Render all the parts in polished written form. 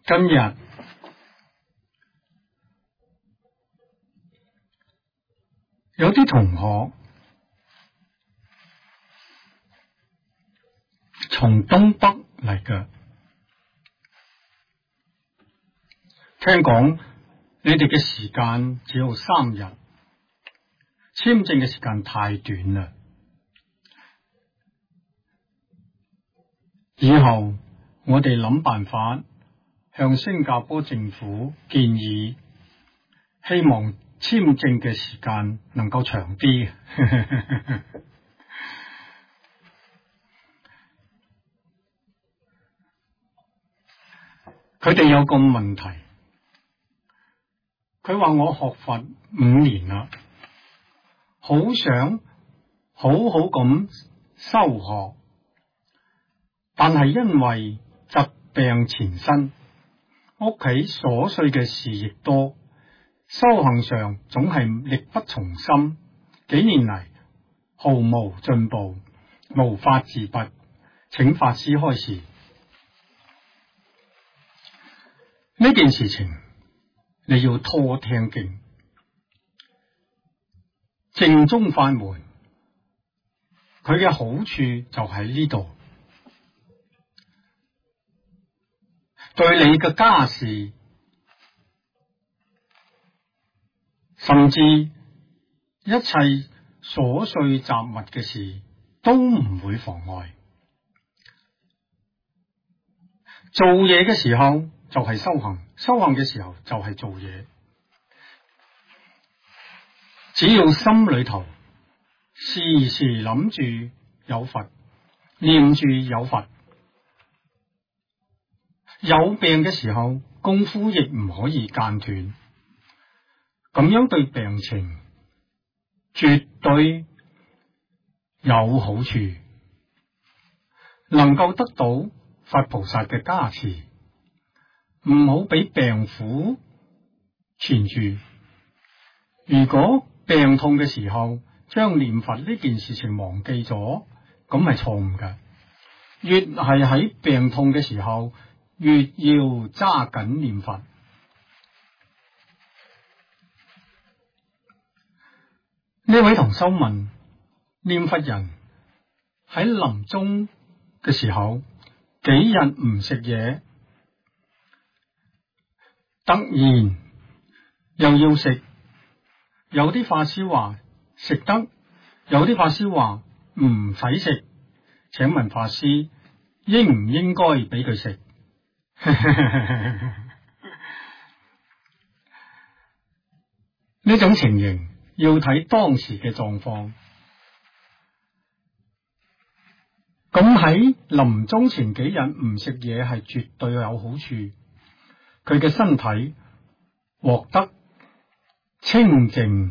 今日有啲同學從東北嚟嘅，聽講你哋嘅時間只有3日，簽證嘅時間太短啦。以後我哋諗辦法向新加坡政府建議，希望簽證嘅時間能夠長啲。佢哋有個問題，佢話我學佛5年啦，好想好好咁修學，但係因為疾病纏身，屋企瑣碎嘅事亦多，修行上總係力不從心，幾年嚟毫無進步，無法自拔，請法師開示。呢件事情你要多聽經，正宗法門佢嘅好處就喺呢度，對你嘅家事甚至一切瑣碎雜物嘅事都唔會妨礙。做嘢嘅時候就係修行，修行嘅時候就係做嘢。只要心裏頭時時諗住有佛，念住有佛，有病嘅時候功夫亦唔可以間斷，咁樣對病情絕對有好處，能夠得到佛菩薩嘅加持。唔好俾病苦纏住。如果病痛嘅時候將念佛呢件事情忘記咗，咁係錯誤嘅。越係喺病痛嘅時候，越要揸緊念佛。呢位同修問，念佛人喺臨終嘅時候幾日唔食嘢，突然又要食，有啲法師話食得，有啲法師話唔使食。請問法師應唔應該俾佢食？呢種情形要睇當時嘅狀況。咁喺臨終前幾日唔食嘢係絕對有好處，佢嘅身體獲得清淨，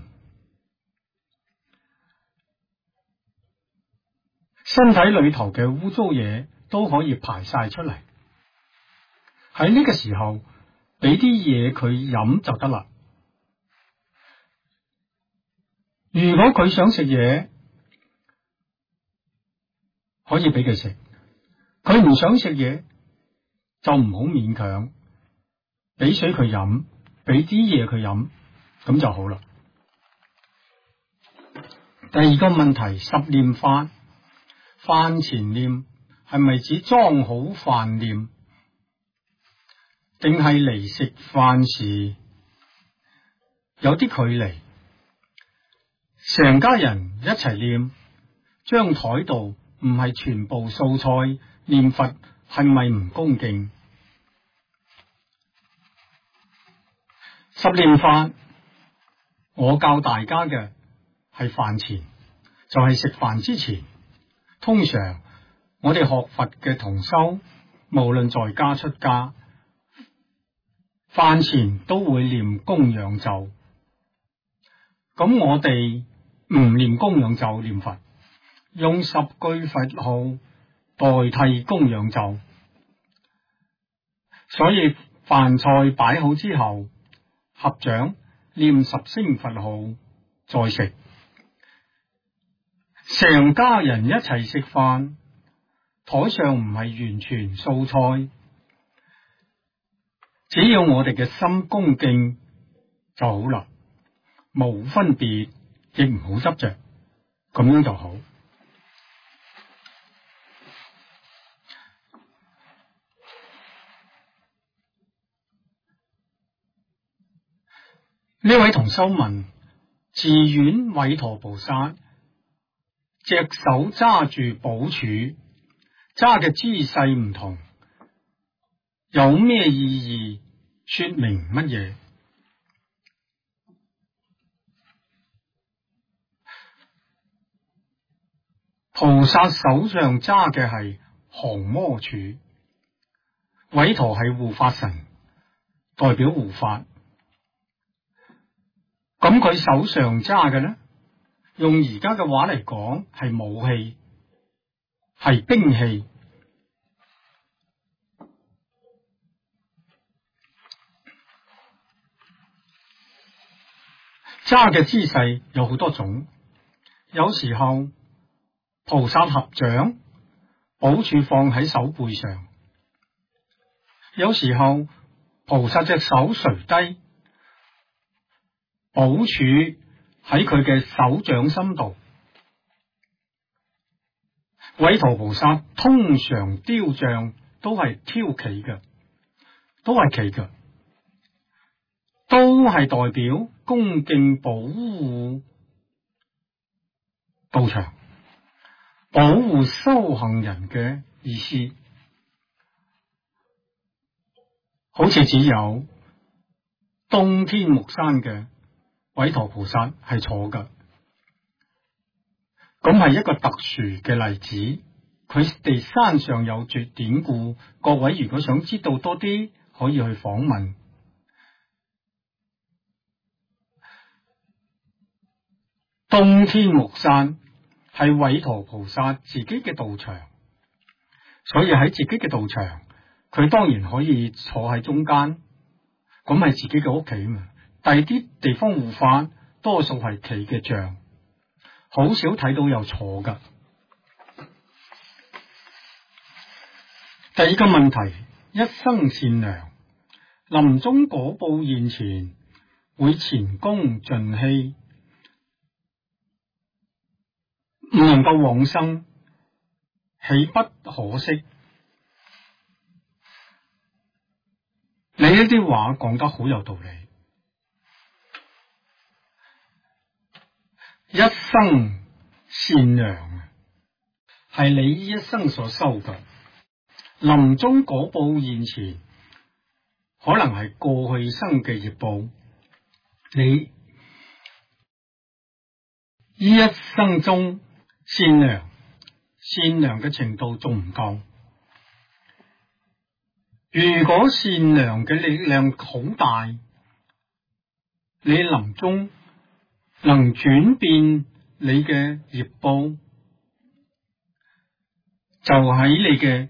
身體裏頭嘅污糟嘢都可以排晒出嚟。喺呢個時候俾啲嘢佢飲就得啦。如果佢想食嘢，可以俾佢食；佢唔想食嘢，就唔好勉強。俾水佢飲，俾啲嘢佢飲，咁就好啦。第二個問題，十念法，飯前念係咪指裝好飯念，定係離食飯時有啲距離？成家人一齊念，張台度唔係全部素菜，念佛係咪唔恭敬？十念法我教大家嘅係飯前，就係食飯之前。通常我哋學佛嘅同修，無論在家出家，飯前都會念供養咒。咁我哋唔念供養咒，念佛用10句佛號代替供養咒。所以飯菜擺好之後，合掌念10聲佛號再食。成家人一齊食飯，台上唔係完全素菜， 只要我哋嘅心恭敬就好啦，無分別，亦唔好執着，咁樣就好。呢位同修問：寺院韋馱菩薩隻手揸住寶柱，揸嘅姿勢唔同，有咩意義？說明乜嘢？菩薩手上揸嘅係降魔杵，韋馱係護法神，代表護法。咁佢手上揸嘅呢？用而家嘅話嚟講，係武器，係兵器。揸嘅姿勢有好多種，有時候菩薩合掌，寶柱放喺手背上；有時候菩薩隻手垂低，寶柱喺佢嘅手掌心度。韋馱菩薩通常雕像都係挑旗嘅，都係旗嘅，都係代表恭敬保護道場，保護修行人嘅意思。好似只有東天目山嘅韋馱菩薩係坐嘅，咁係一個特殊嘅例子。佢哋山上有絕典故，各位如果想知道多啲，可以去訪問。東天目山係韋馱菩薩自己嘅道場，所以喺自己嘅道場，佢當然可以坐喺中間，咁係自己嘅屋企嘛。第二啲地方護法多數係企嘅像，好少睇到有坐噶。第二個問題，一生善良，臨終果報現前，會前功盡棄，唔能夠往生，豈不可惜？你呢啲話講得好有道理。一生善良係你呢一生所修嘅，臨終果報現前，可能係過去生嘅業報，你呢一生中善良嘅程度仲唔夠。如果善良嘅力量好大，你臨終能轉變你嘅業報，就喺你嘅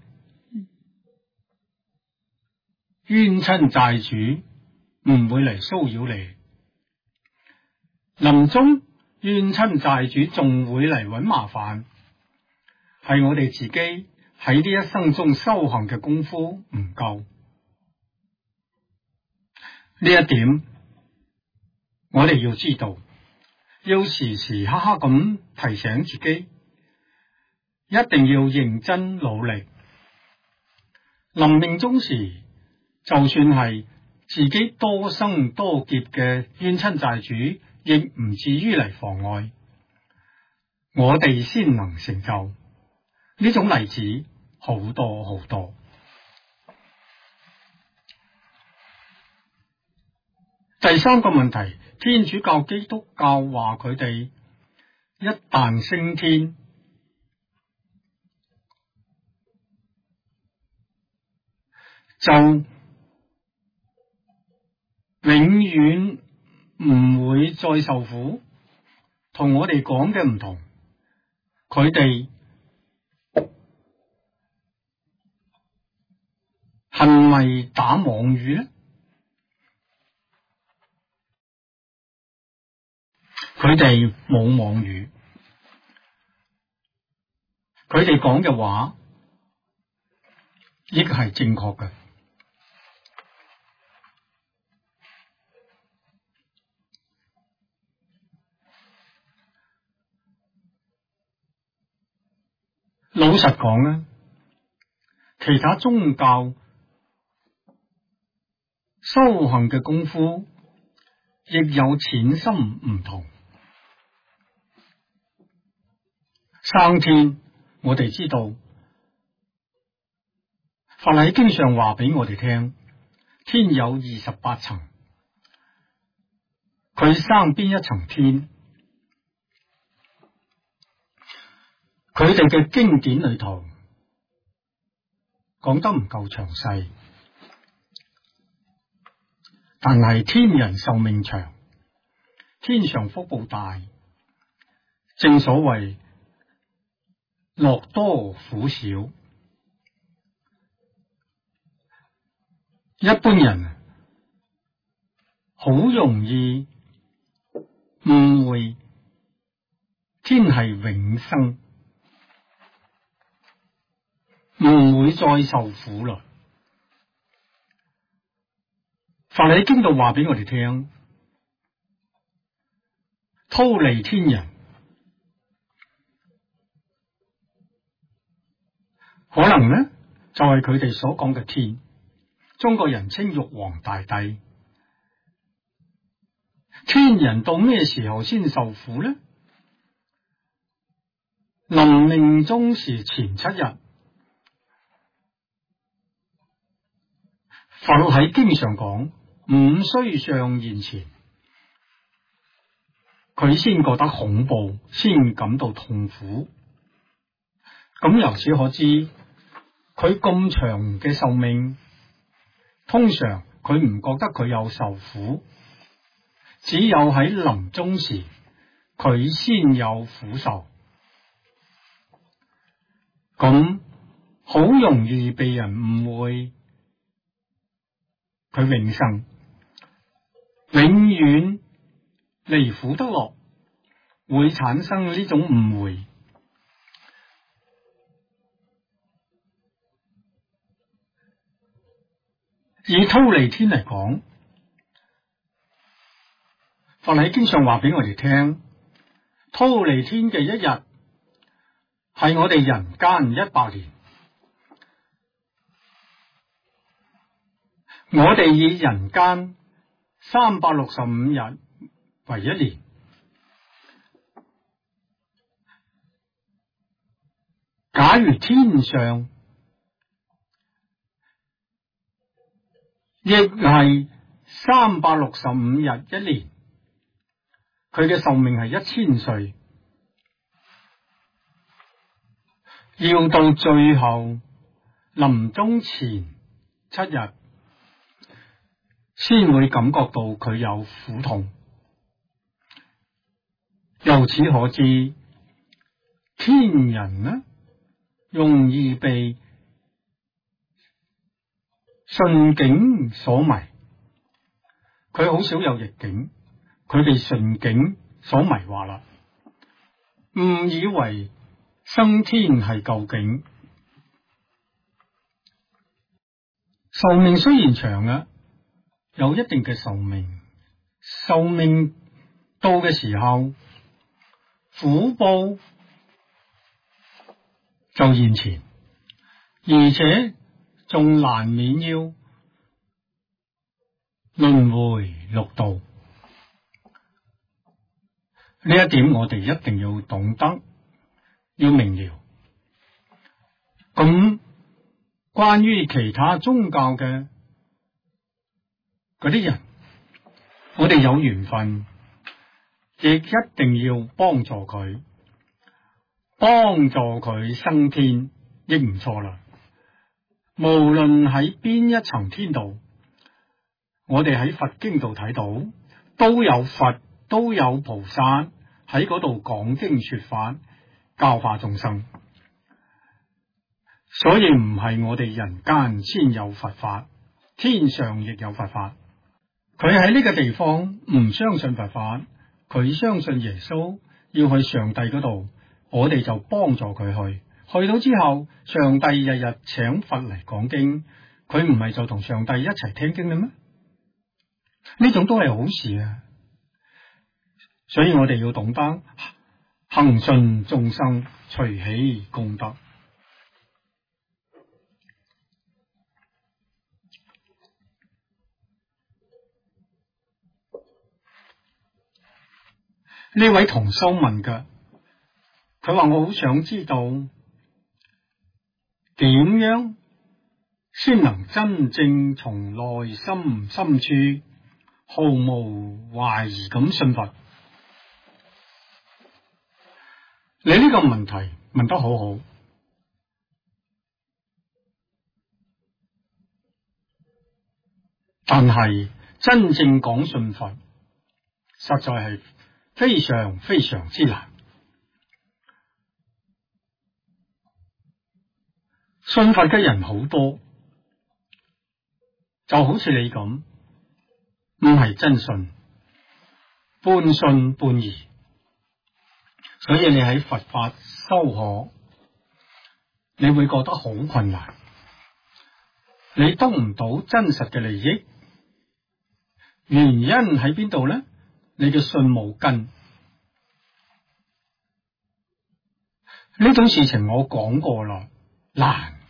冤親債主唔會嚟騷擾你。臨終冤親債主仲會嚟搵麻煩，係我哋自己喺呢一生中修行嘅功夫唔夠。呢一點我哋要知道，要時時刻刻咁提醒自己，一定要認真努力。臨命終時，就算係自己多生多劫嘅冤親債主，亦唔至於嚟妨礙我哋先能成就。呢種例子好多好多。第三個問題，天主教、基督教話佢哋一旦升天，就永遠唔會再受苦，同我哋講嘅唔同。佢哋係咪打妄語呢？佢哋冇妄語，佢哋講嘅話亦係正確嘅。 老實講啊，其他宗教修行嘅功夫亦有淺深唔同。生天，我哋知道，佛喺經上話俾我哋聽，天有28層，佢生邊一層天？佢哋嘅經典裏頭講得唔夠詳細，但係天人壽命長，天上福報大，正所謂樂多苦少。一般人好容易誤會天係永生，唔會再受苦啦。佛喺經度話俾我哋聽，忉利天人可能呢就係佢哋所講嘅天，中國人稱玉皇大帝。天人到咩時候先受苦呢？臨命終時前7日，佛喺經上講，五須相現前，佢先覺得恐怖，先感到痛苦。咁由此可知，佢咁長嘅壽命，通常佢唔覺得佢有受苦，只有喺臨終時，佢先有苦受。咁好容易被人誤會佢永生，永遠離苦得樂，會產生呢種誤會。以忉利天嚟講，佛喺經上話俾我哋聽，忉利天嘅一日係我哋人間100年。我哋以人間365日為一年，假如天上亦係365日一年，佢嘅壽命係1000歲，要到最後臨終前7日，先會感覺到佢有苦痛。由此可知，天人呢容易被順境所迷，佢好少有逆境，佢被順境所迷惑啦，誤以為生天係究竟。壽命雖然長啊，有一定嘅壽命，壽命到嘅時候，苦報就現前，而且仲難免要輪迴六道。呢一點我哋一定要懂得，要明了。咁關於其他宗教嘅嗰啲人，我哋有緣分，亦一定要幫助佢，幫助佢升天，亦唔錯啦。無論喺邊一層天道，我哋喺佛經度睇到，都有佛，都有菩薩喺嗰度講經說法，教化眾生。所以唔係我哋人間先有佛法，天上亦有佛法。佢喺呢個地方唔相信佛法，佢相信耶穌，要去上帝嗰度，我哋就幫助佢去。去到之後，上帝日日請佛嚟講經，佢唔係就同上帝一齊聽經嘅咩？呢種都係好事啊！所以我哋要懂得恒順眾生，隨喜功德。 呢位同修問嘅，佢話我好想知道點樣先能真正從內心深處毫無懷疑咁信佛。你呢個問題問得好好，但係真正講信佛，實在係非常非常之難。信佛嘅人好多，就好似你咁，唔係真信，半信半疑。所以你喺佛法修學，你會覺得好困難，你得唔到真實嘅利益。原因喺邊度呢？你嘅信冇根。呢種事情我講過啦，難，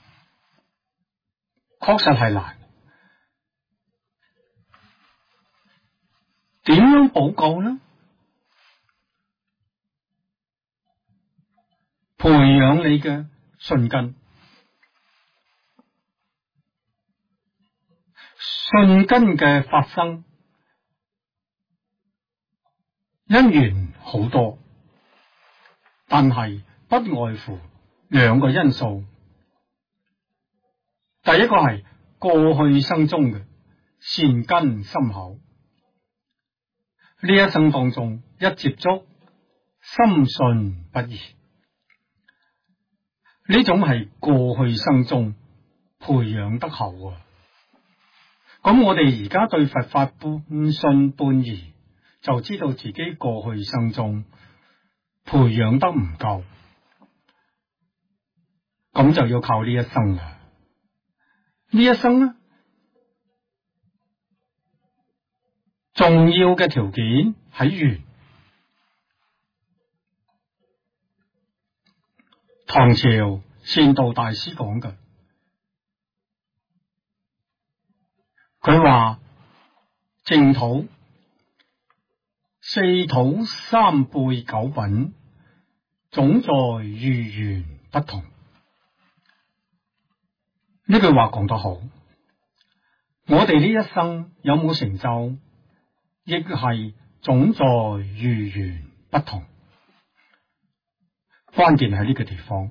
確實係難。點樣補救呢？培養你嘅信根，信根嘅發生因緣好多，但係不外乎兩個因素。第一個係過去生中嘅善根深厚，呢一生當中一接觸，深信不疑。呢種係過去生中培養得厚啊！咁我哋而家對佛法半信半疑，就知道自己過去生中培養得唔夠，咁就要靠呢一生啦。呢一生呢，重要嘅條件喺緣。唐朝善導大師講嘅，佢話淨土四土三輩九品，總在遇緣不同。呢句話講得好，我哋呢一生有冇成就，亦係總在遇緣不同。關鍵喺呢個地方，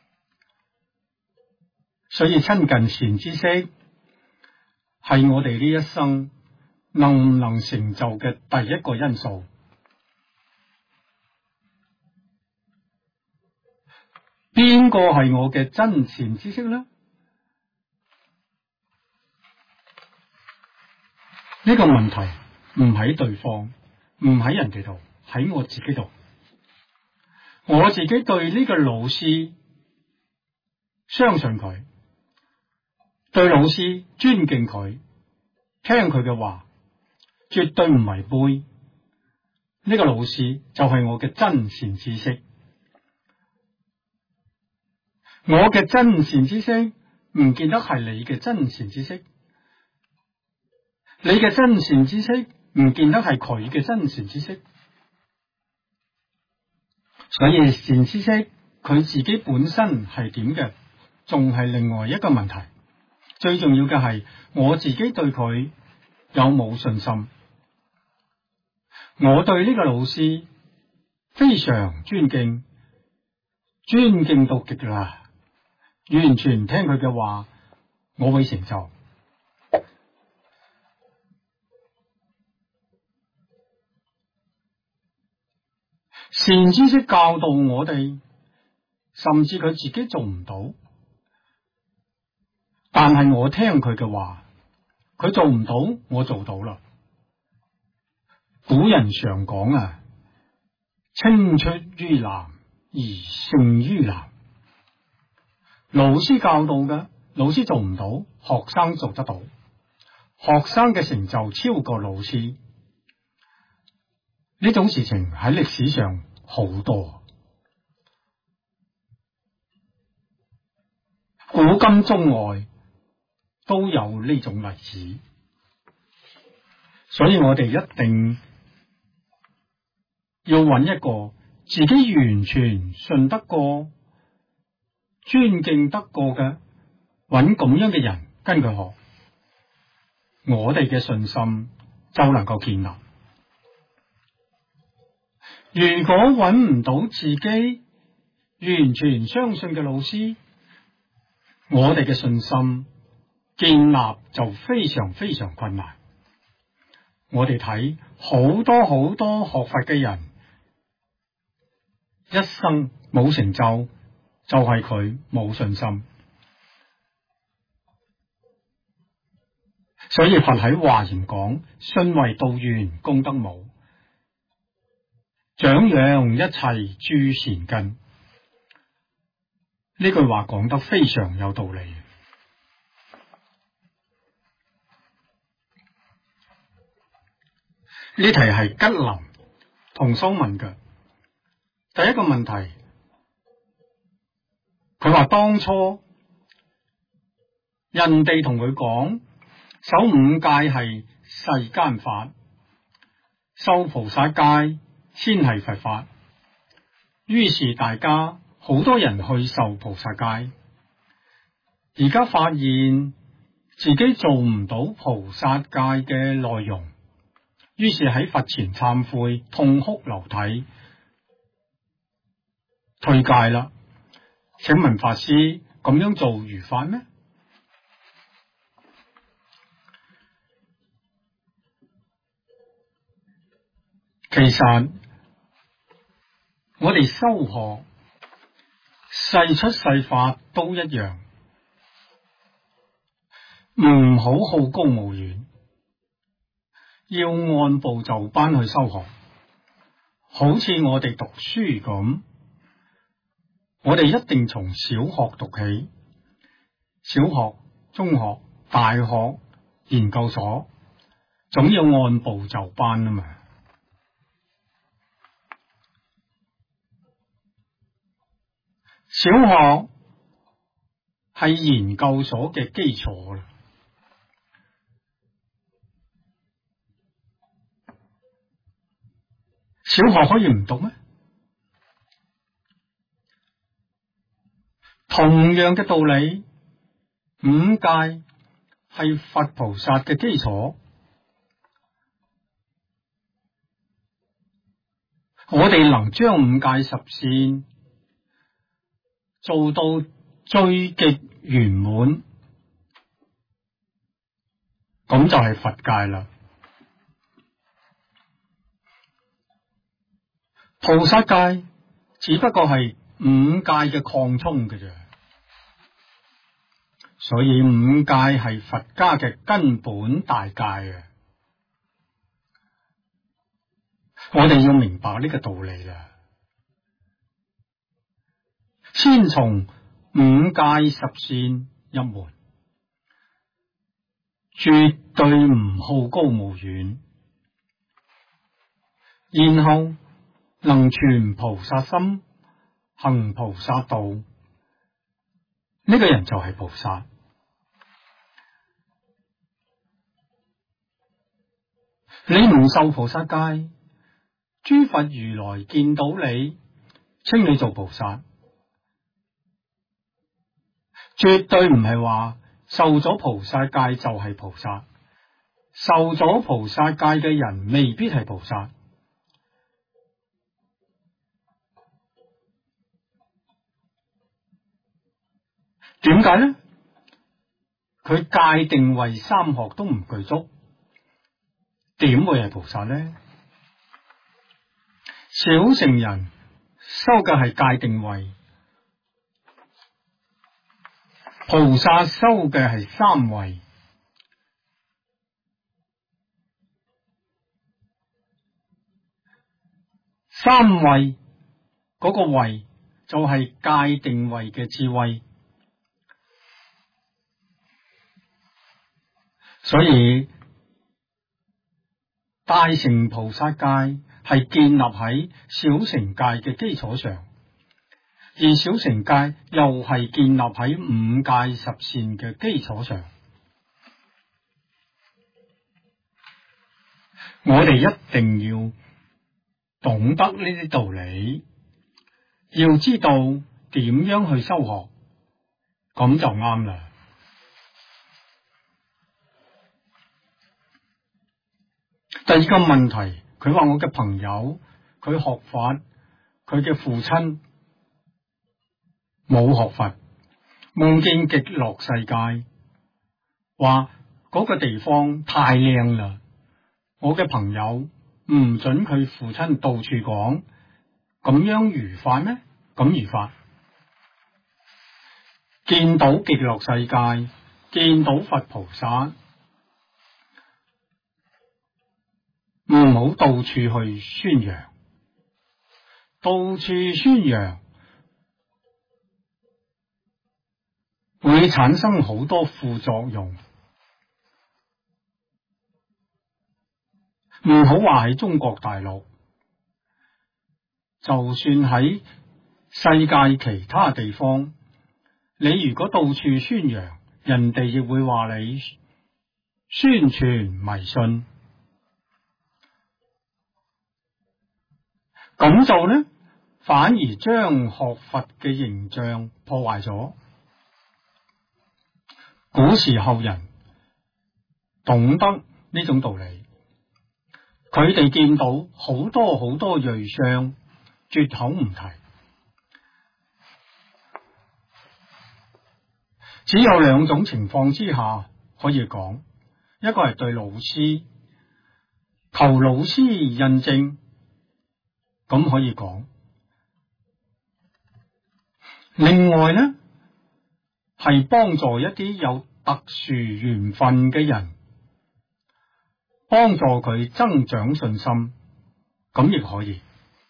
所以親近善知識係我哋呢一生能唔能成就嘅第一個因素。邊個係我嘅真善知識呢？呢個問題唔喺對方，唔喺人哋度，喺我自己度。我自己對呢個老師相信佢，對老師尊敬佢，聽佢嘅話，絕對唔違背。呢個老師就係我嘅真善知識。我嘅真善知識唔見得係你嘅真善知識，你嘅真善知識唔見得係佢嘅真善知識。所以善知識佢自己本身係點嘅，仲係另外一個問題。最重要嘅係我自己對佢有冇信心。我對呢個老師非常尊敬，尊敬到極啦，完全聽佢嘅話，我會成就。善知識教導我哋，甚至佢自己做唔到，但係我聽佢嘅話，佢做唔到，我做到啦。古人常講啊，青出於藍而勝於藍。老師教導嘅，老師做唔到，學生做得到，學生嘅成就超過老師。呢種事情喺歷史上好多，古今中外都有呢種例子，所以我哋一定要揾一個自己完全信得過、尊敬得過嘅，揾咁樣嘅人跟佢學，我哋嘅信心就能夠建立。如果揾唔到自己完全相信嘅老師，我哋嘅信心建立就非常非常困難。我哋睇好多好多學佛嘅人，一生冇成就，就係佢冇信心。所以佛喺華嚴講，信為道源，功德母，長養一切諸善根。呢句話講得非常有道理。呢題係吉林同修問嘅第一個問題，佢話當初人哋同佢講守五戒係世間法，修菩薩戒先係佛法，於是大家好多人去受菩薩戒，而家發現自己做唔到菩薩戒嘅內容，於是喺佛前懺悔，痛哭流涕，退戒啦。請問法師，咁樣做如法咩？其實我哋修學世出世法都一樣，唔好好高騖遠，要按部就班去修學。好似我哋讀書咁，我哋一定從小學讀起，小學、中學、大學、研究所，總要按部就班啊嘛。小學係研究所嘅基礎啦，小學可以唔讀咩？同樣嘅道理，五戒係佛菩薩嘅基礎，我哋能將五戒十善做到最極圓滿，咁就係佛戒啦。菩薩戒只不過係五戒嘅擴充嘅啫，所以五戒係佛家嘅根本大戒啊！我哋要明白呢個道理啦。先從五戒十善入門，絕對唔好高騖遠，然後能存菩薩心，行菩薩道，呢個人就係菩薩。你唔受菩薩戒，諸佛如來見到你，稱你做菩薩，絕對唔係話受咗菩薩戒就係菩薩，受咗菩薩戒嘅人未必係菩薩。點解呢？佢戒定慧三學都唔具足，點會係菩薩呢？小乘人修嘅係戒定慧，菩薩修嘅係三慧。三慧嗰個慧就係戒定慧嘅智慧。所以大乘菩薩戒係建立喺小乘戒嘅基礎上，而小乘戒又係建立喺五戒十善嘅基礎上。我哋一定要懂得呢啲道理，要知道點樣去修學，咁就啱啦。第二個問題，佢話我嘅朋友，佢學佛，佢嘅父親冇學佛，夢見極樂世界，話嗰個地方太靚啦。我嘅朋友唔准佢父親到處講，咁樣如法咩？咁如法。見到極樂世界，見到佛菩薩，唔好到處去宣揚，到處宣揚會產生好多副作用。唔好話喺中國大陸，就算喺世界其他地方，你如果到處宣揚，人哋亦會話你宣傳迷信。咁做呢，反而將學佛嘅形象破壞咗。古時候人懂得呢種道理，佢哋見到好多好多瑞相，絕口唔提。只有兩種情況之下可以講，一個係對老師，求老師印證，咁可以講。另外呢，係幫助一啲有特殊緣分嘅人，幫助佢增長信心，咁亦可以。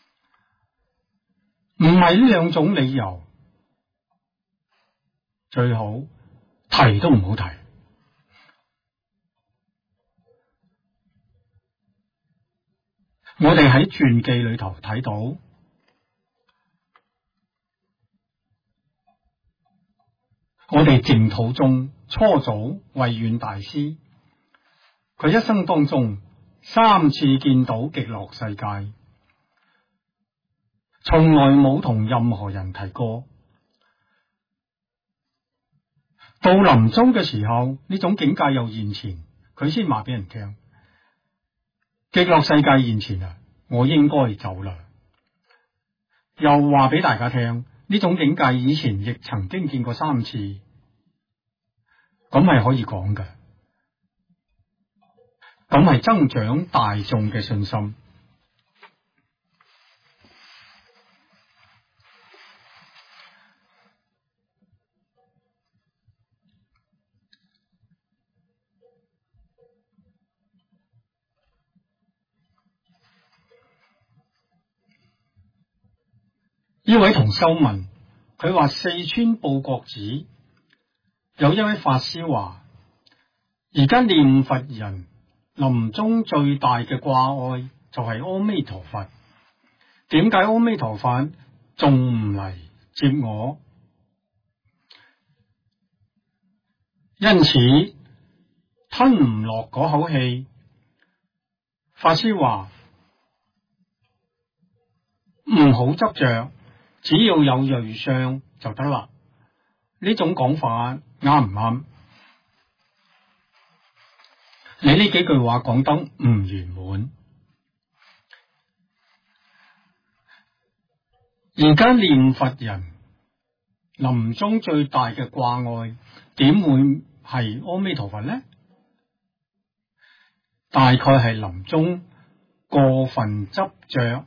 唔係呢兩種理由，最好提都唔好提。我哋喺傳記裏頭睇到，我哋淨土宗初祖慧遠大師，佢一生當中3次見到極樂世界，從來冇同任何人提過。到臨終嘅時候，呢種境界又現前，佢先話俾人聽：極樂世界現前啊，我應該走啦。又話俾大家聽，呢種境界以前亦曾經見過3次，咁係可以講嘅，咁係增長大眾嘅信心。呢位同修問，佢話四川報國寺有一位法師話，而家念佛人臨終最大嘅掛礙就係阿彌陀佛，點解阿彌陀佛仲唔嚟接我？因此吞唔落嗰口氣。法師話唔好執着，只要有瑞相就得啦。呢種講法啱唔啱？你呢幾句話講得唔圓滿。而家念佛人臨終最大嘅掛礙，點會係阿彌陀佛呢？大概係臨終過分執着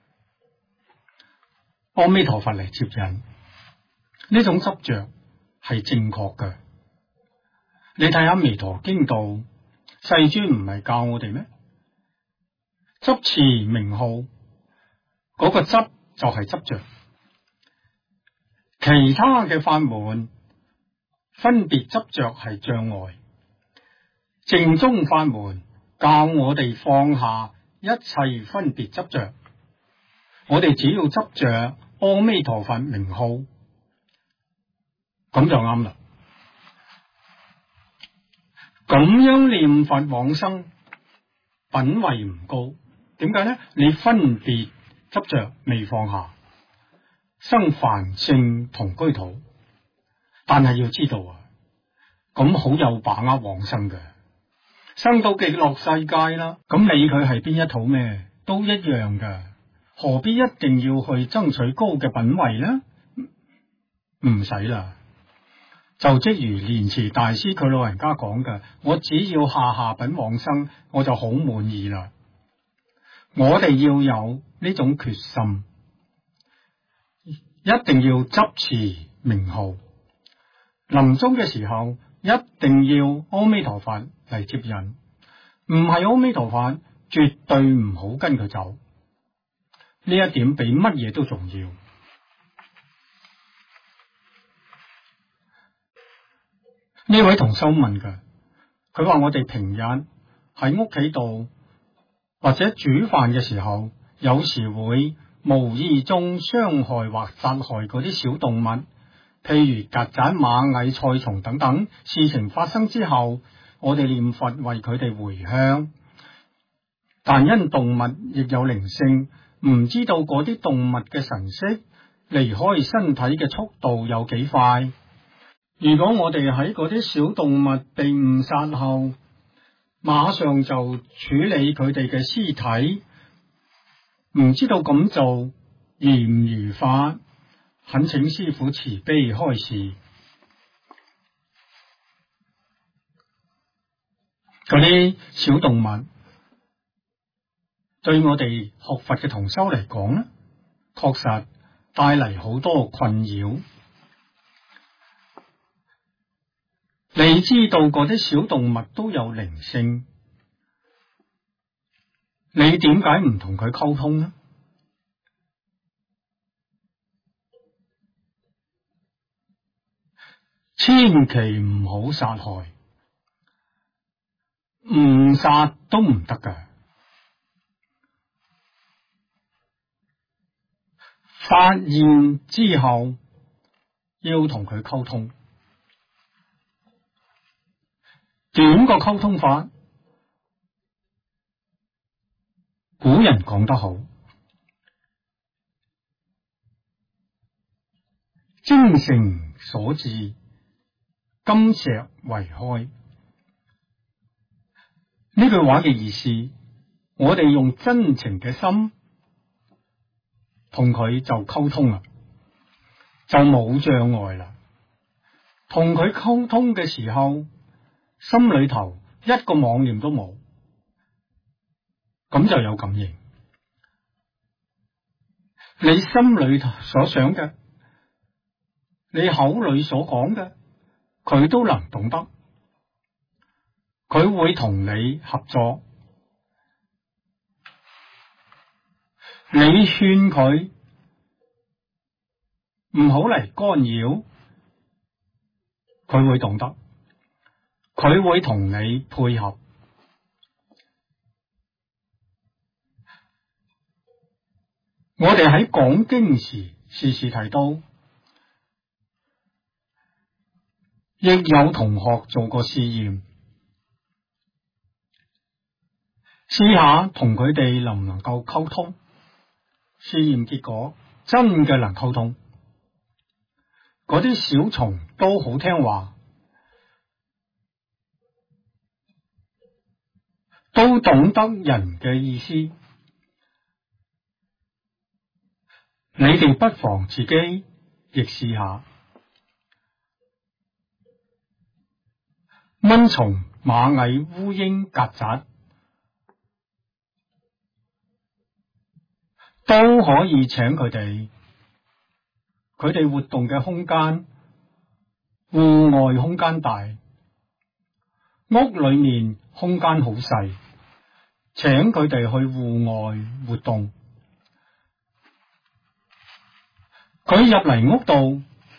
阿彌陀佛嚟接引，呢種執着係正確嘅。你睇下《彌陀經》度，世尊唔係教我哋咩？執持名號，嗰個執就係執着。其他嘅法門分別執着係障礙，正宗法門教我哋放下一切分別執着，我哋只要執着阿彌陀佛名號，咁就啱啦。咁樣念佛往生品位唔高，點解呢？你分別執着未放下，生繁盛同居土。但係要知道啊，咁好有把握往生嘅，生到極樂世界啦，咁理佢係邊一土咩，都一樣噶，何必一定要去爭取高嘅品位呢？唔使啦，就即如蓮池大師佢老人家講嘅，我只要下品往生，我就好滿意啦。我哋要有呢種決心，一定要執持名號，臨終嘅時候一定要阿彌陀佛嚟接引，唔係阿彌陀佛絕對唔好跟佢走，呢一點比乜嘢都重要。呢位同修問嘅，佢話我哋平日喺屋企度或者煮飯嘅時候，有時會無意中傷害或殺害嗰啲小動物，譬如曱甴、螞蟻、菜蟲等等。事情發生之後，我哋念佛為佢哋回向，但因動物亦有靈性，唔知道嗰啲動物嘅神識離開身體嘅速度有幾快。如果我哋喺嗰啲小動物被誤殺後，馬上就處理佢哋嘅屍體，唔知道咁做如唔如法？懇請師父慈悲開示。嗰啲小動物對我哋學佛嘅同修嚟講咧，確實帶嚟好多困擾。你知道嗰啲小動物都有靈性，你點解唔同佢溝通呢？千祈唔好殺害，唔殺都唔得㗎。發現之後要同佢溝通。點個溝通法？古人講得好，精誠所至，金石為開。呢句話嘅意思，我哋用真情嘅心同佢就溝通啦，就冇障礙啦。同佢溝通嘅時候，心裏頭一個妄念都冇，咁就有感應。你心裏頭所想嘅，你口裏所講嘅，佢都能懂得，佢會同你合作。你勸佢唔好嚟干擾，佢會懂得，佢會同你配合。我哋喺講經時時時提到，亦有同學做過試驗，試下同佢哋能唔能夠溝通。試驗結果真嘅能溝通，嗰啲小蟲都好聽話，都懂得人嘅意思。你哋不妨自己亦試下。蚊蟲、螞蟻、烏蠅、曱甴都可以請佢哋，佢哋活動嘅空間，戶外空間大，屋裏面空間好細，請佢哋去戶外活動。佢入嚟屋度，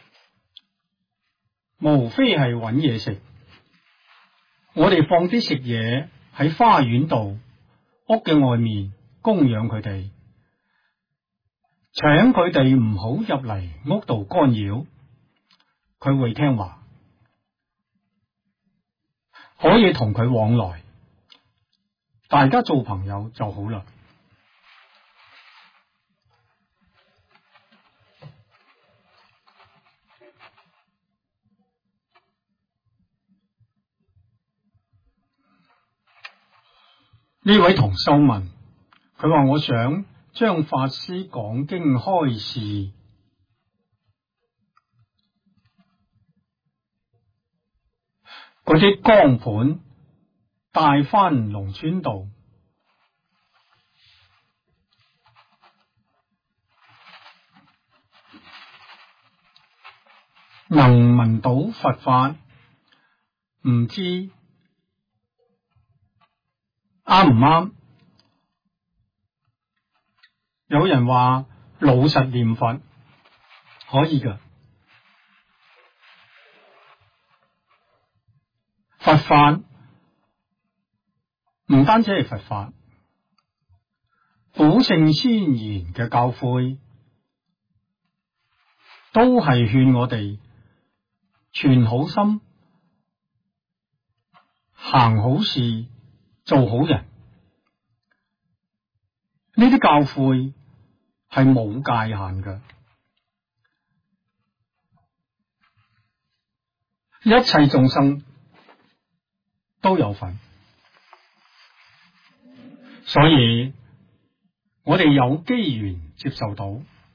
無非係揾嘢食。我哋放啲食嘢喺花園度，屋嘅外面供養佢哋，請佢哋唔好入嚟屋度干擾，佢會聽話，可以同佢往來，大家做朋友就好啦。 呢位同修問，佢話我想將法師講經開示嗰啲光盤帶返農村度，能聞到佛法，唔知啱唔啱？有人話老實念佛可以㗎，佛法唔單止係佛法，古聖先賢嘅教誨都係勸我哋存好心、行好事、做好人。呢啲教誨係冇界限嘅，一切眾生都有份，所以我哋有機緣接受到，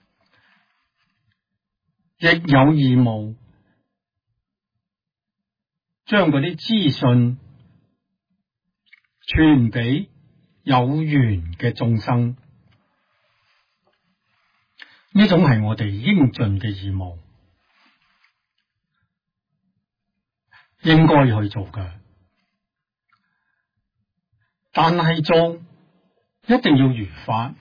亦有義務將嗰啲資訊傳俾有緣嘅眾生，呢種係我哋應盡嘅義務，應該去做嘅。但係做一定要如法，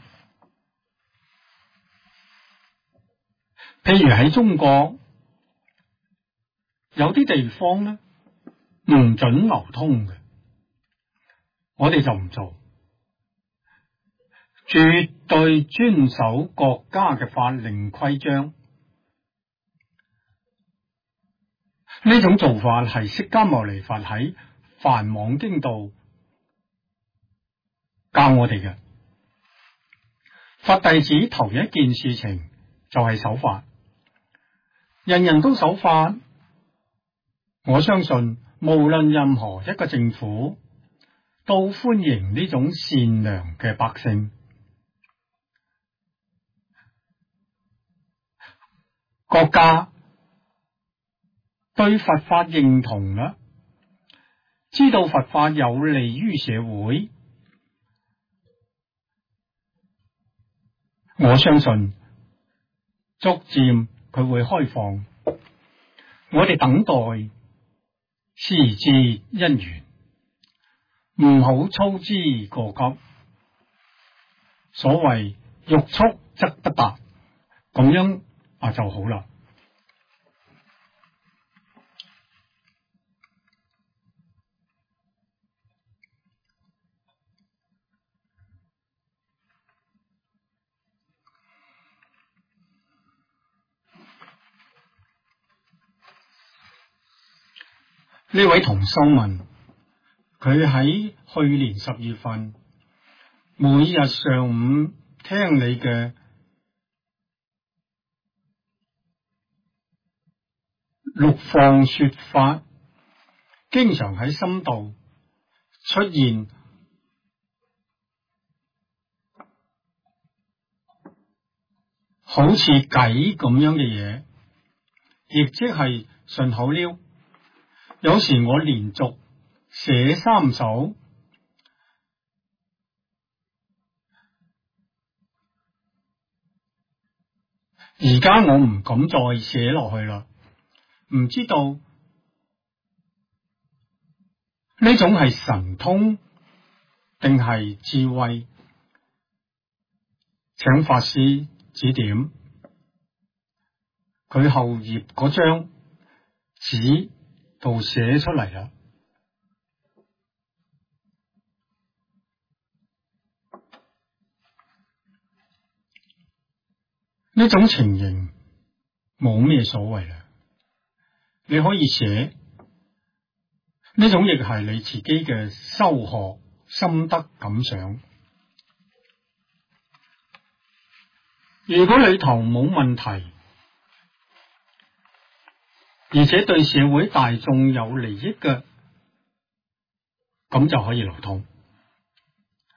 譬如喺中國有啲地方呢，唔准流通嘅，我哋就唔做，絕對遵守國家嘅法令規章。呢種做法係釋迦牟尼佛喺梵網經度教我哋嘅。佛弟子頭一件事情就係守法，人人都守法，我相信無論任何一個政府都歡迎呢種善良嘅百姓。國家對佛法認同啦，知道佛法有利於社會，我相信逐漸佢會開放。我哋等待時至因緣，唔好操之過急。所謂欲速則不達，咁樣就好啦。呢位同修問，佢喺去年10月份每日上午聽你嘅錄放說法，經常喺心度出現好似偈咁樣嘅嘢，亦即係順口溜。有時我連續寫3首，而家我唔敢再寫落去啦。唔知道呢種係神通定係智慧，請法師指點。佢後頁嗰張紙度寫出嚟啦。呢種情形冇咩所謂啦，你可以寫，呢種亦係你自己嘅修學心得感想。如果裏頭冇問題，而且對社會大眾有利益嘅，咁就可以流通。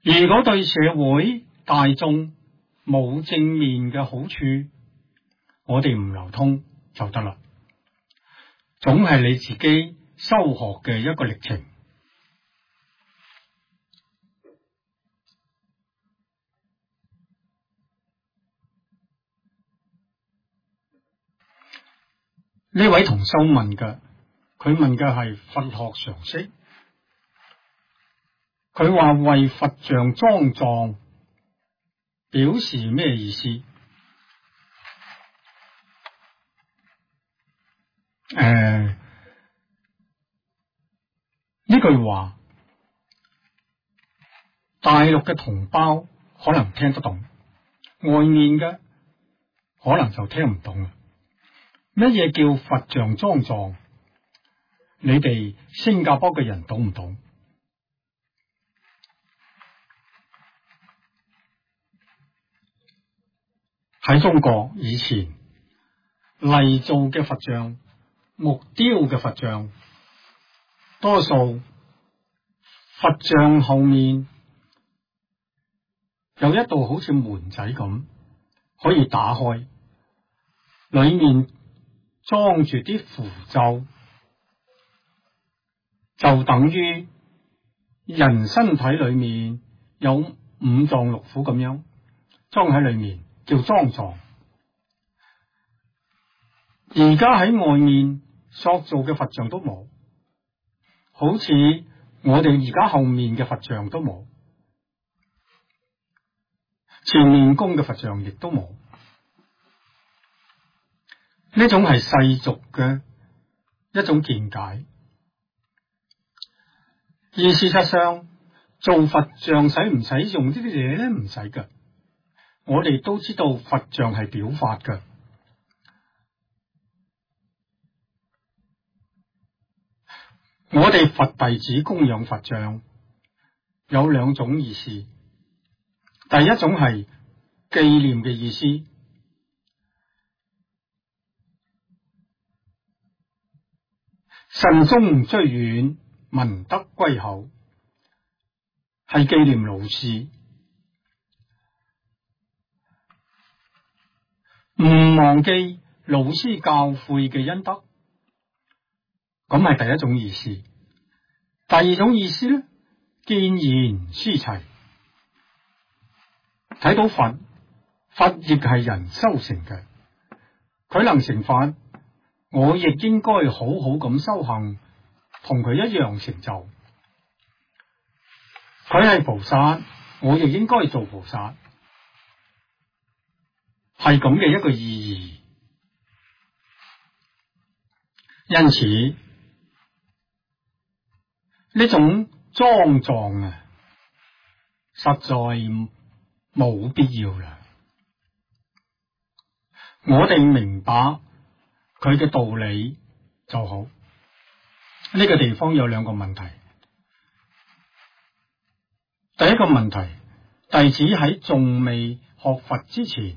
如果對社會大眾冇正面嘅好處，我哋唔流通就得啦。總係你自己修學嘅一個歷程。呢位同修問嘅，佢問嘅係佛學常識。佢話為佛像裝藏表示咩意思？呢句話大陸嘅同胞可能聽得懂，外面嘅可能就聽唔懂啦。乜嘢叫佛像裝藏？你哋新加坡嘅人懂唔懂？喺中國以前泥造嘅佛像、木雕嘅佛像，多數佛像後面有一道好似門仔咁，可以打開，裏面裝住啲符咒，就等於人身體裏面有五臟六腑咁樣裝喺裏面，叫裝藏。而家喺外面塑造嘅佛像都冇，好似我哋而家後面嘅佛像都冇，前面供嘅佛像亦都冇。呢種係世俗嘅一種見解，而事實上做佛像使唔使用呢啲嘢咧？唔使㗎。我哋都知道佛像係表法㗎。我哋佛弟子供養佛像有兩種意思，第一種係紀念嘅意思，慎終追遠，民德歸厚，係紀念老師，唔忘記老師教誨嘅恩德，咁係第一種意思。第二種意思咧，見賢思齊，睇到佛，佛亦係人修成嘅，佢能成佛，我亦應該好好咁修行，同佢一樣成就。佢係菩薩，我亦應該做菩薩，係咁嘅一個意義。因此呢種裝藏啊，實在冇必要啦。我哋明白佢嘅道理就好。呢個地方有兩個問題。第一個問題，弟子喺仲未學佛之前，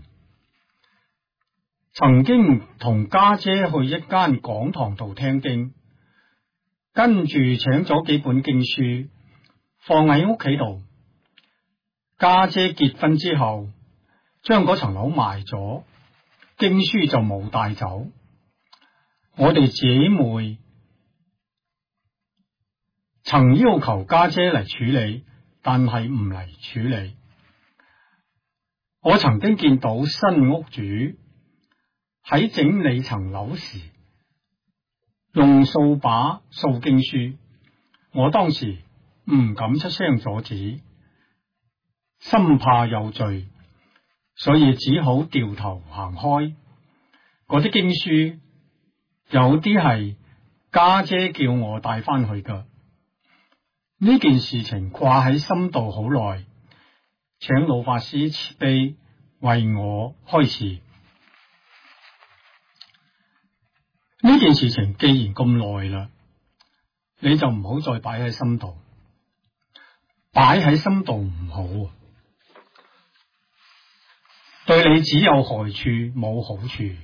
曾經同家姐去一間講堂度聽經，跟住請咗幾本經書放喺屋企度。家姐結婚之後，將嗰層樓賣咗，經書就冇帶走。我哋姐妹曾要求家姐嚟處理，但係唔嚟處理。我曾經見到新屋主喺整理層樓時，用掃把掃經書，我當時唔敢出聲阻止，心怕有罪，所以只好掉頭行開。嗰啲經書有啲係家姐叫我帶翻去㗎。呢件事情掛喺心度好耐，請老法師慈悲為我開示。呢件事情既然咁耐啦，你就唔好再擺喺心度，擺喺心度唔好，對你只有害處冇好處。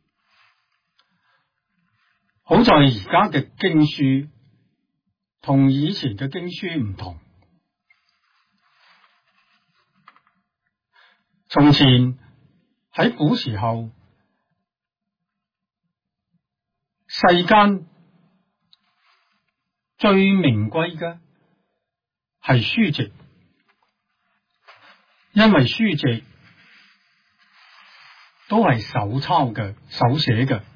好在而家嘅經書同以前嘅經書唔同， 從前喺古時候，世間最名貴嘅係書籍，因為書籍都係手抄嘅、手寫嘅，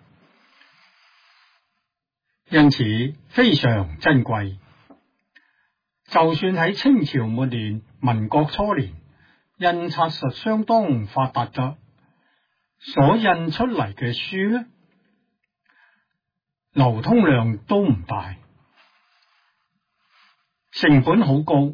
因此非常珍貴。就算喺清朝末年、民國初年，印刷術相當發達嘅，所印出嚟嘅書呢，流通量都唔大，成本好高，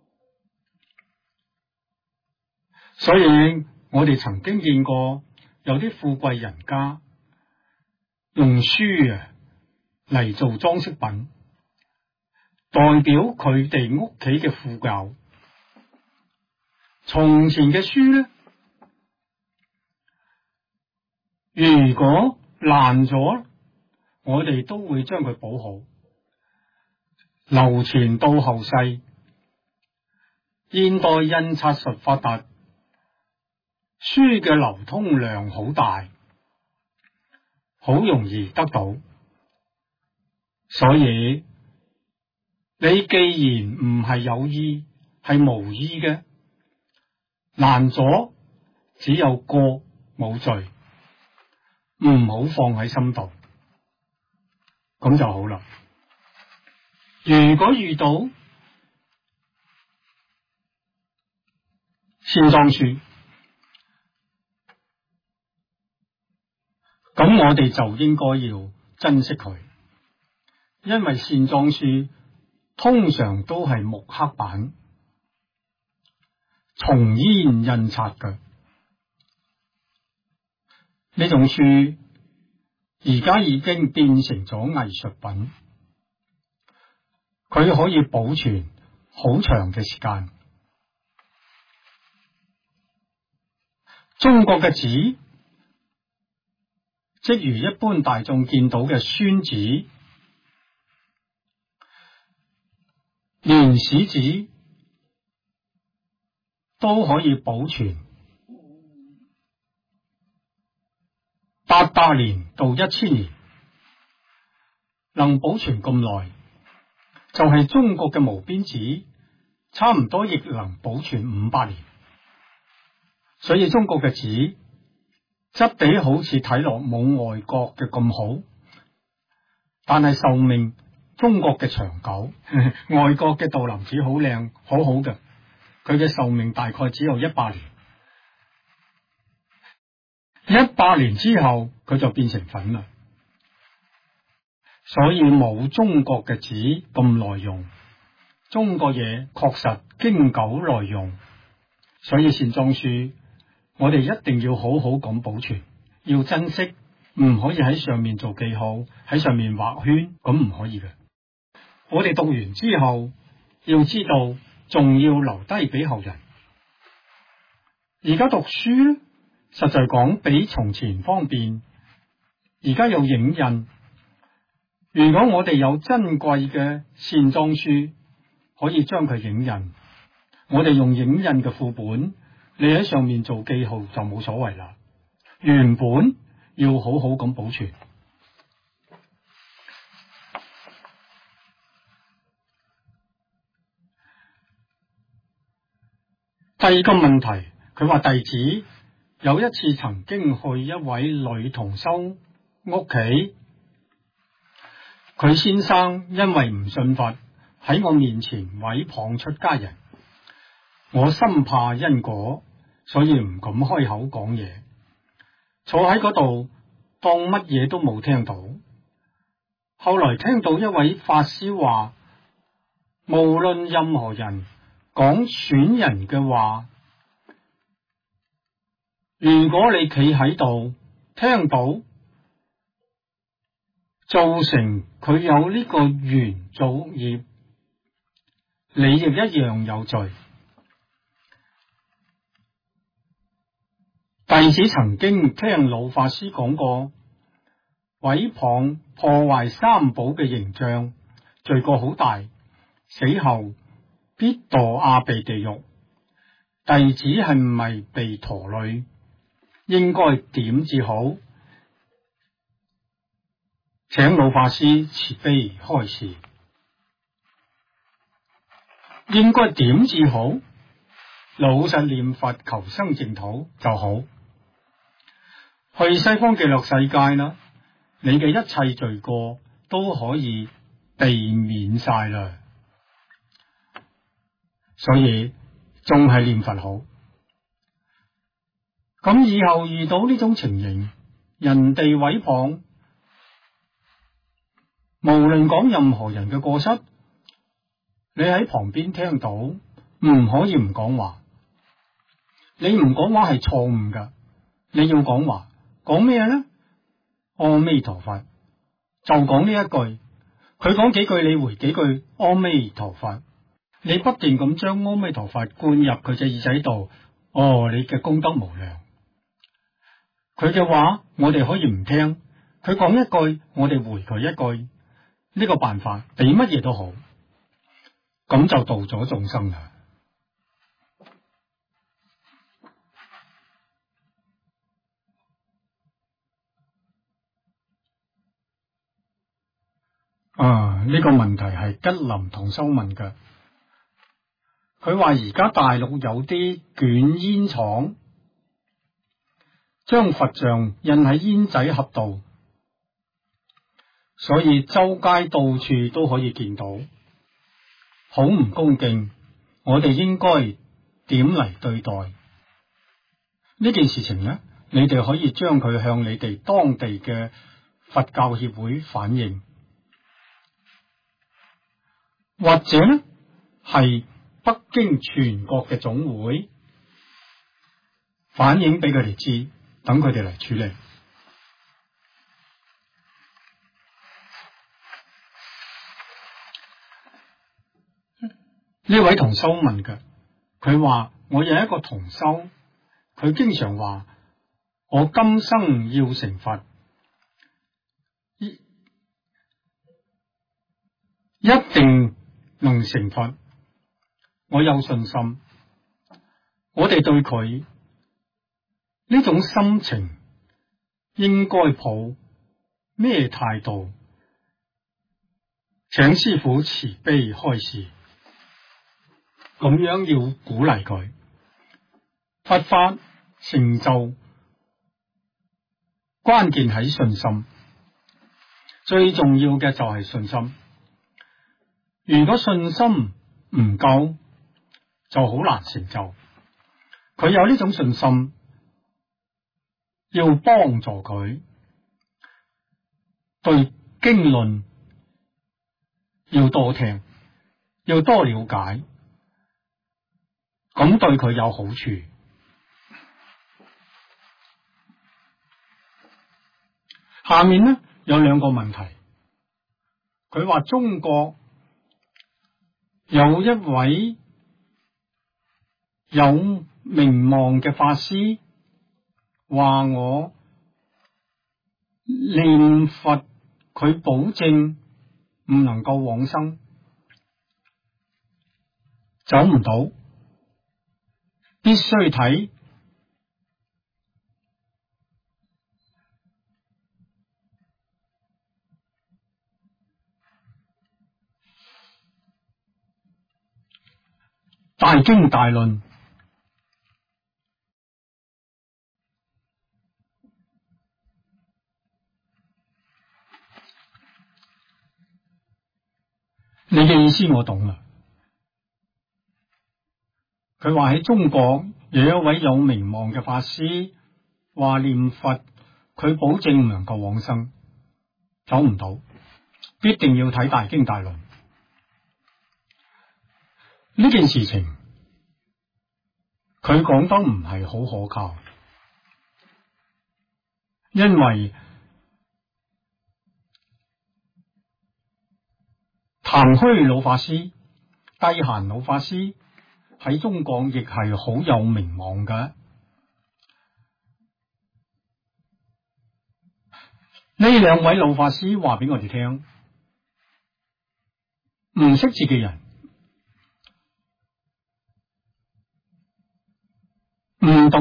所以我哋曾經見過有啲富貴人家用書嚟做裝飾品，代表佢哋屋企嘅富有。從前嘅書呢，如果爛咗，我哋都會將佢補好，流傳到後世。現代印刷術發達，書嘅流通量好大，好容易得到，所以你既然唔係有意，係無意嘅，爛咗只有過冇罪，唔好放喺心度，咁就好啦。如果遇到線裝書，咁我哋就應該要珍惜佢，因為線裝書通常都係木刻版、松煙印刷嘅呢種書，而家已經變成咗藝術品，佢可以保存好長嘅時間。中國嘅紙，即如一般大眾見到嘅宣紙、連史紙，都可以保存800年到1000年，能保存咁耐，就係中國嘅毛邊紙，差唔多亦能保存500年。所以中國嘅紙質地好似睇落冇外國嘅咁好，但係壽命中國嘅長久。外國嘅杜林紙好靚，好好嘅，佢嘅壽命大概只有100年。100年之後佢就變成粉啦，所以冇中國嘅紙咁耐用。中國嘢確實經久耐用，所以線裝書我哋一定要好好咁保存，要珍惜，唔可以喺上面做記號，喺上面畫圈，咁唔可以嘅。我哋讀完之後，要知道仲要留低俾後人。而家讀書呢，實在講比從前方便，而家有影印。如果我哋有珍貴嘅線裝書，可以將佢影印，我哋用影印嘅副本，你喺上面做記號就冇所謂啦。原本要好好咁保存。第二個問題，佢話弟子有一次曾經去一位女同修屋企，佢先生因為唔信佛，喺我面前毀謗出家人，我深怕因果，所以唔敢開口講嘢，坐喺嗰度當乜嘢都冇聽到。後來聽到一位法師話，無論任何人講損人嘅話，如果你企喺度聽到，造成佢有呢個緣造業，你亦一樣有罪。弟子曾經聽老法師講過，毀謗破壞三寶嘅形象，罪過好大，死後必墮阿鼻地獄。 弟子係唔係被拖累，應該點至好？請老法師慈悲開示。應該點至好？老實念佛求生淨土就好。去西方極樂世界啦，你嘅一切罪過都可以避免晒啦。所以仲係念佛好。咁以後遇到呢種情形，人哋毀謗，無論講任何人嘅過失，你喺旁邊聽到，唔可以唔講話。你唔講話係錯誤噶，你要講話。講咩呢？阿彌陀佛，就講呢一句。佢講幾句，你回幾句阿彌陀佛。你不斷咁將阿彌陀佛灌入佢隻耳仔度，你嘅功德無量。佢嘅話我哋可以唔聽，佢講一句，我哋回佢一句。呢個辦法比乜嘢都好，咁就度咗眾生啦。呢個問題係吉林同修問嘅。佢話而家大陸有啲捲煙廠，將佛像印喺煙仔盒度，所以周街到處都可以見到，好唔恭敬。我哋應該點嚟對待呢件事情呢？你哋可以將佢向你哋當地嘅佛教協會反映，或者呢係北京全國嘅總會反映俾佢哋知，等佢哋嚟處理。呢位同修問嘅，佢話我有一個同修，佢經常話我今生要成佛，一定能成佛，我有信心。我哋對佢呢種心情應該抱咩態度？請師父慈悲開示。咁樣要鼓勵佢，佛法成就關鍵喺信心，最重要嘅就係信心。如果信心唔夠，就好難成就。佢有呢種信心，要幫助佢對經論要多聽，要多了解。咁對佢有好處。下面呢有兩個問題，佢話中國有一位有名望嘅法師話我念佛，佢保證唔能夠往生，走唔到。必須睇大經大論。你嘅意思我懂啦。佢話喺中國有一位有名望嘅法師話念佛，佢保證唔能夠往生，走唔到，必定要睇大經大論。呢件事情佢講得唔係好可靠，因為譚虛老法師、帝閑老法師喺中國亦係好有名望嘅。呢兩位老法師話俾我哋聽，唔識字嘅人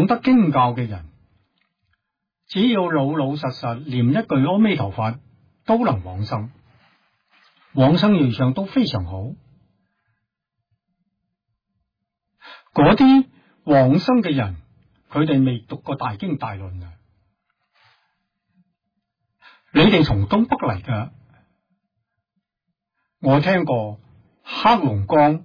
懂得經教嘅人，只要老老實實念一句阿彌陀佛，都能往生，往生瑞相都非常好。嗰啲往生嘅人，佢哋未讀過大經大論啊！你哋從東北嚟噶，我聽過黑龍江、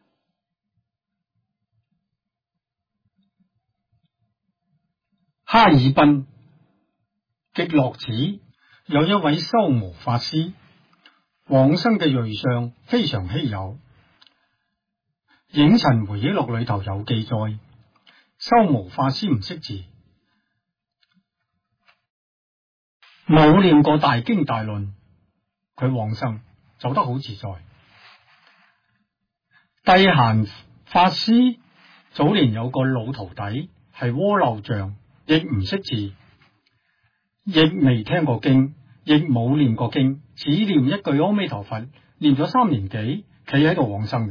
哈爾濱、極樂寺有一位修無法師，往生嘅瑞相非常稀有。影塵回憶錄裏頭有記載，修無法師唔識字，冇念過大經大論，佢往生走得好自在。諦閑法師早年有個老徒弟係鍋漏像，亦唔識字，亦未聽過經，亦冇念過經，只念一句阿彌陀佛，念咗3年幾，企喺度往生嘅。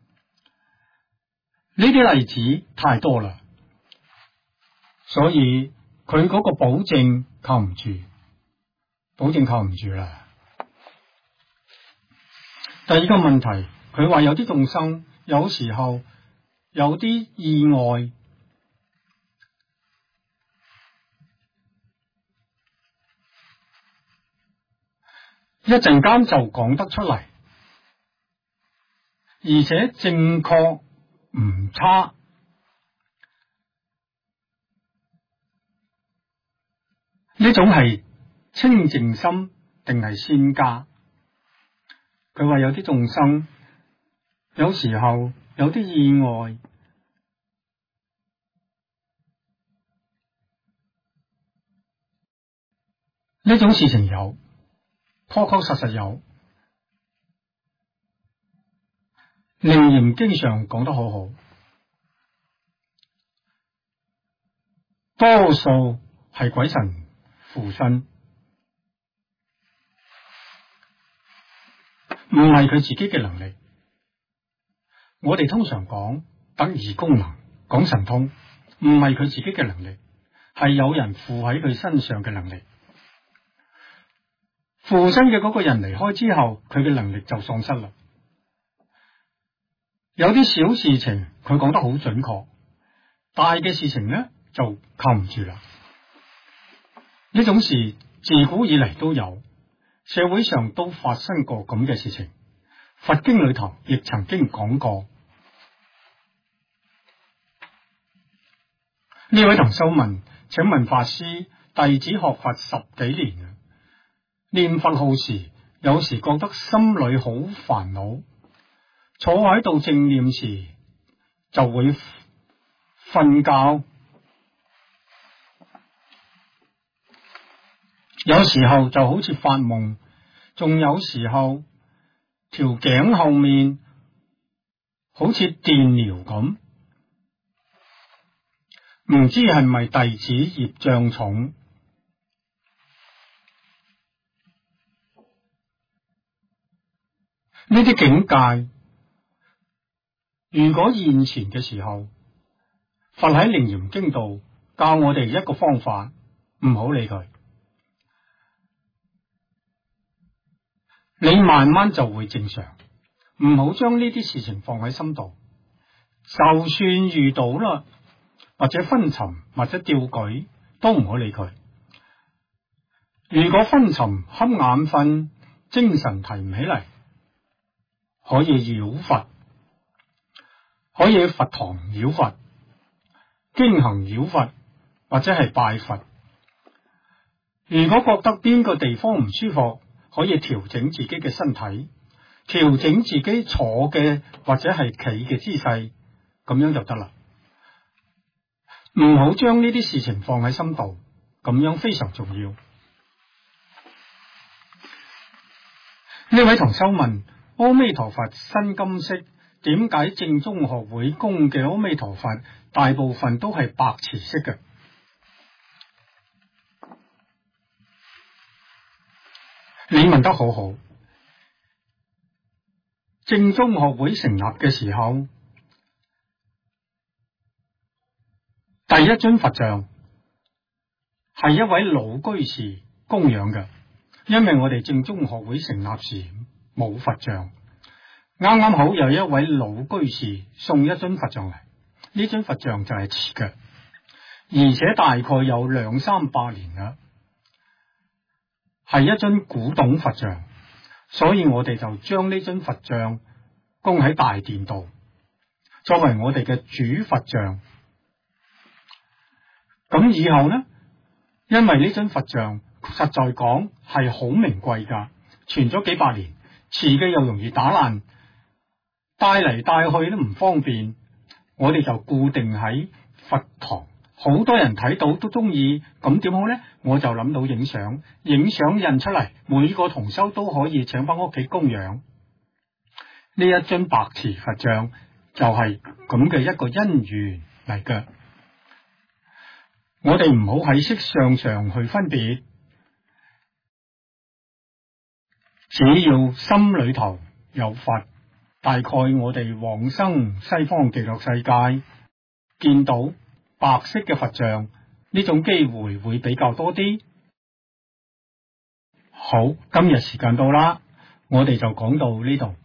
呢啲例子太多啦，所以佢嗰個保證靠唔住，保證靠唔住啦。第二個問題，佢話有啲眾生有時候有啲意外，一陣間就講得出嚟，而且正確唔差，呢種係清淨心定係仙家？佢話有啲眾生有時候有啲意外，呢種事情有，確確實實有。楞嚴經上講得好好，多數係鬼神附身，唔係佢自己嘅能力。我哋通常講特異功能，講神通，唔係佢自己嘅能力，係有人附喺佢身上嘅能力。附身嘅嗰個人離開之後，佢嘅能力就喪失啦。有啲小事情佢講得好準確，大嘅事情呢就靠唔住啦。呢種事自古以嚟都有，社會上都發生過咁嘅事情。佛經裏頭亦曾經講過。呢位同修問，請問法師，弟子學佛10幾年啦，念佛號時，有時覺得心裏好煩惱，坐喺度正念時就會瞓覺，有時候就好似發夢，仲有時候條頸後面好似電療咁，唔知係咪弟子業障重？呢啲境界，如果現前嘅時候，佛喺楞嚴經度教我哋一個方法，唔好理佢，你慢慢就會正常。唔好將呢啲事情放喺心度，就算遇到啦，或者昏沉或者掉舉，都唔好理佢。如果昏沉瞌眼瞓，精神提唔起嚟，可以繞佛，可以喺佛堂繞佛，經行繞佛，或者係拜佛。如果覺得邊個地方唔舒服，可以調整自己嘅身體，調整自己坐嘅或者係企嘅姿勢，咁樣就得啦。唔好將呢啲事情放喺心度，咁樣非常重要。呢位同修問，阿彌陀佛新金色，點解正宗學會供嘅阿彌陀佛大部分都係白瓷色嘅？你問得好好。正宗學會成立嘅時候， 第一尊佛像係一位老居士供養嘅，因為我哋正宗學會成立時冇佛像，啱啱好有一位老居士送一尊佛像嚟，呢尊佛像就係瓷嘅，而且大概有200-300年啦，係一尊古董佛像，所以我哋就將呢尊佛像供喺大殿度，作為我哋嘅主佛像。咁以後呢，因為呢尊佛像實在講係好名貴噶，傳咗幾百年，瓷嘅又容易打爛，帶嚟帶去都唔方便，我哋就固定喺佛堂，好多人睇到都中意，咁點好呢？我就諗到影相印出嚟，每個同修都可以請翻屋企供養。呢一尊白瓷佛像就係咁嘅一個因緣嚟嘅。我哋唔好喺色相上去分別，只要心裏頭有佛，大概我哋往生西方極樂世界見到白色嘅佛像，呢種機會會比較多啲。好，今日時間到啦，我哋就講到呢度。